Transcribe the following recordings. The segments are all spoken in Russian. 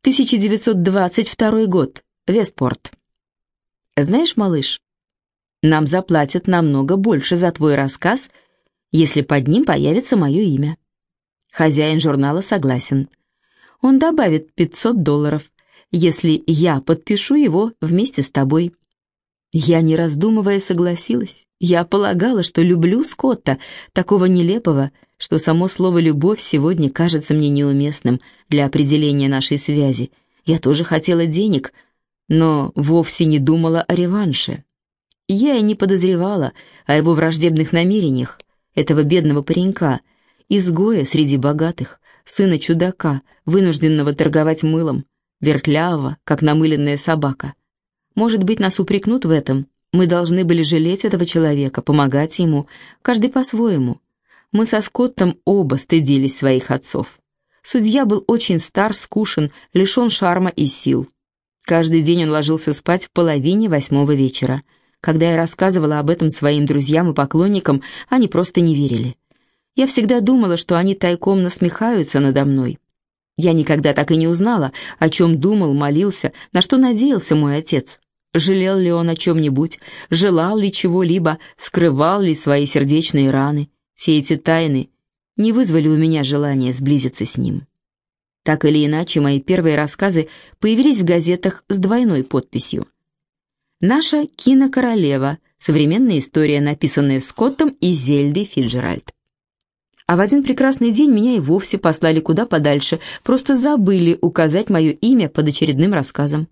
1922 год. Вестпорт. Знаешь, малыш, нам заплатят намного больше за твой рассказ, если под ним появится мое имя. Хозяин журнала согласен. Он добавит $500, если я подпишу его вместе с тобой. Я, не раздумывая, согласилась. Я полагала, что люблю Скотта, такого нелепого, что само слово «любовь» сегодня кажется мне неуместным для определения нашей связи. Я тоже хотела денег, но вовсе не думала о реванше. Я и не подозревала о его враждебных намерениях, этого бедного паренька, изгоя среди богатых, сына чудака, вынужденного торговать мылом, вертлявого, как намыленная собака. Может быть, нас упрекнут в этом. Мы должны были жалеть этого человека, помогать ему, каждый по-своему. Мы со Скоттом оба стыдились своих отцов. Судья был очень стар, скушен, лишен шарма и сил. Каждый день он ложился спать в 7:30 вечера. Когда я рассказывала об этом своим друзьям и поклонникам, они просто не верили. Я всегда думала, что они тайком насмехаются надо мной. Я никогда так и не узнала, о чем думал, молился, на что надеялся мой отец. Жалел ли он о чем-нибудь, желал ли чего-либо, скрывал ли свои сердечные раны. Все эти тайны не вызвали у меня желания сблизиться с ним. Так или иначе, мои первые рассказы появились в газетах с двойной подписью. «Наша кинокоролева. Современная история, написанная Скоттом и Зельдой Фицджеральд». А в один прекрасный день меня и вовсе послали куда подальше, просто забыли указать мое имя под очередным рассказом.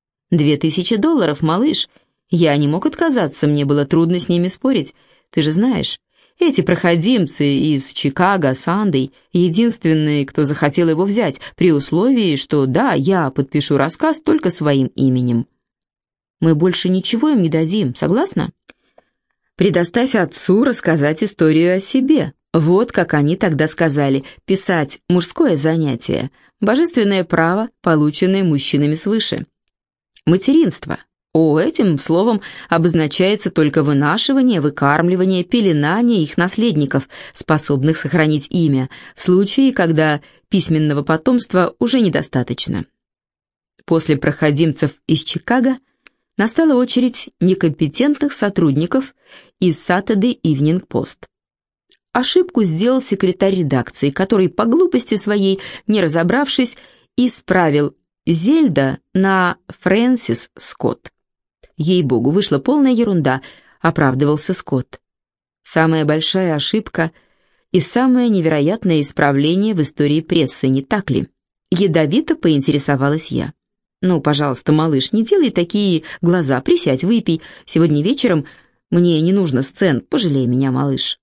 $2000, малыш. Я не мог отказаться, мне было трудно с ними спорить. Ты же знаешь, эти проходимцы из Чикаго, Сандей, единственные, кто захотел его взять, при условии, что да, я подпишу рассказ только своим именем. Мы больше ничего им не дадим, согласна? Предоставь отцу рассказать историю о себе. Вот как они тогда сказали, писать мужское занятие, божественное право, полученное мужчинами свыше. Материнство. Этим словом обозначается только вынашивание, выкармливание, пеленание их наследников, способных сохранить имя, в случае, когда письменного потомства уже недостаточно. После проходимцев из Чикаго настала очередь некомпетентных сотрудников из Saturday Evening Post. Ошибку сделал секретарь редакции, который, по глупости своей, не разобравшись, исправил Зельда на Фрэнсис Скотт. Ей-богу, вышла полная ерунда, оправдывался Скотт. Самая большая ошибка и самое невероятное исправление в истории прессы, не так ли? Ядовито поинтересовалась я. Ну, пожалуйста, малыш, не делай такие глаза, присядь, выпей. Сегодня вечером мне не нужно сцен, пожалей меня, малыш.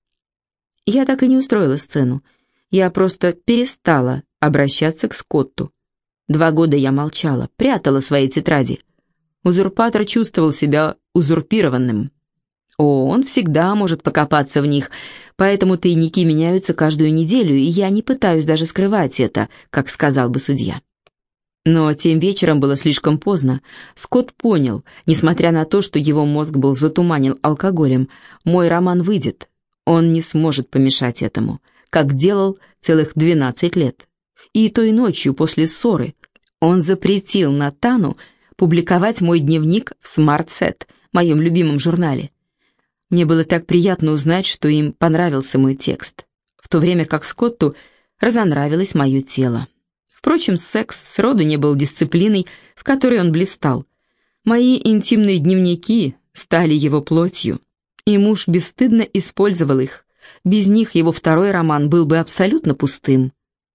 Я так и не устроила сцену. Я просто перестала обращаться к Скотту. 2 года я молчала, прятала свои тетради. Узурпатор чувствовал себя узурпированным. Он всегда может покопаться в них, поэтому тайники меняются каждую неделю, и я не пытаюсь даже скрывать это, как сказал бы судья. Но тем вечером было слишком поздно. Скотт понял, несмотря на то, что его мозг был затуманен алкоголем, мой роман выйдет. Он не сможет помешать этому, как делал целых 12 лет. И той ночью после ссоры он запретил Натану публиковать мой дневник в Смарт-Сет, моем любимом журнале. Мне было так приятно узнать, что им понравился мой текст, в то время как Скотту разонравилось мое тело. Впрочем, секс сроду не был дисциплиной, в которой он блистал. Мои интимные дневники стали его плотью, и муж бесстыдно использовал их. Без них его второй роман был бы абсолютно пустым.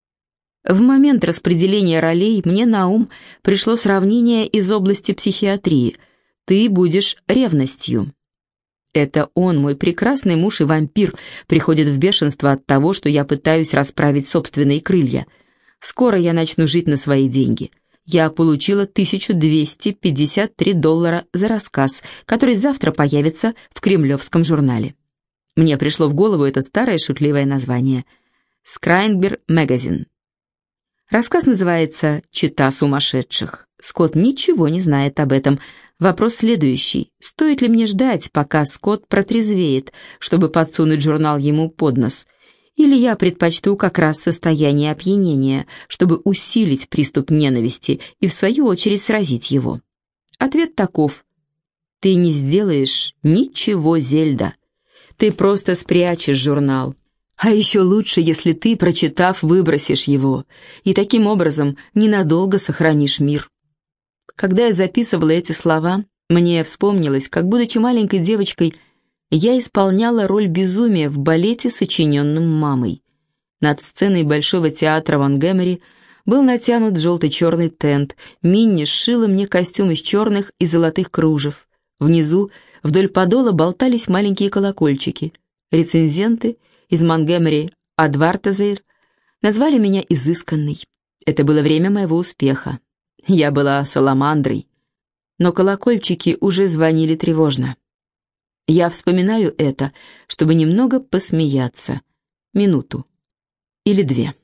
В момент распределения ролей мне на ум пришло сравнение из области психиатрии. «Ты будешь ревностью». Это он, мой прекрасный муж и вампир, приходит в бешенство от того, что я пытаюсь расправить собственные крылья. Скоро я начну жить на свои деньги. Я получила $1253 за рассказ, который завтра появится в Кремлевском журнале. Мне пришло в голову это старое шутливое название «Scribner Magazine». Рассказ называется «Чета сумасшедших». Скотт ничего не знает об этом. Вопрос следующий. Стоит ли мне ждать, пока Скотт протрезвеет, чтобы подсунуть журнал ему под нос? Или я предпочту как раз состояние опьянения, чтобы усилить приступ ненависти и, в свою очередь, сразить его? Ответ таков. Ты не сделаешь ничего, Зельда. Ты просто спрячешь журнал. А еще лучше, если ты, прочитав, выбросишь его, и таким образом ненадолго сохранишь мир. Когда я записывала эти слова, мне вспомнилось, как, будучи маленькой девочкой, я исполняла роль безумия в балете, сочиненном мамой. Над сценой Большого театра в Монгомери был натянут желто-черный тент, Минни сшила мне костюм из черных и золотых кружев. Внизу, вдоль подола, болтались маленькие колокольчики. Рецензенты из Монгомери Адвартазер назвали меня изысканной. Это было время моего успеха. Я была саламандрой. Но колокольчики уже звонили тревожно. Я вспоминаю это, чтобы немного посмеяться. Минуту или две.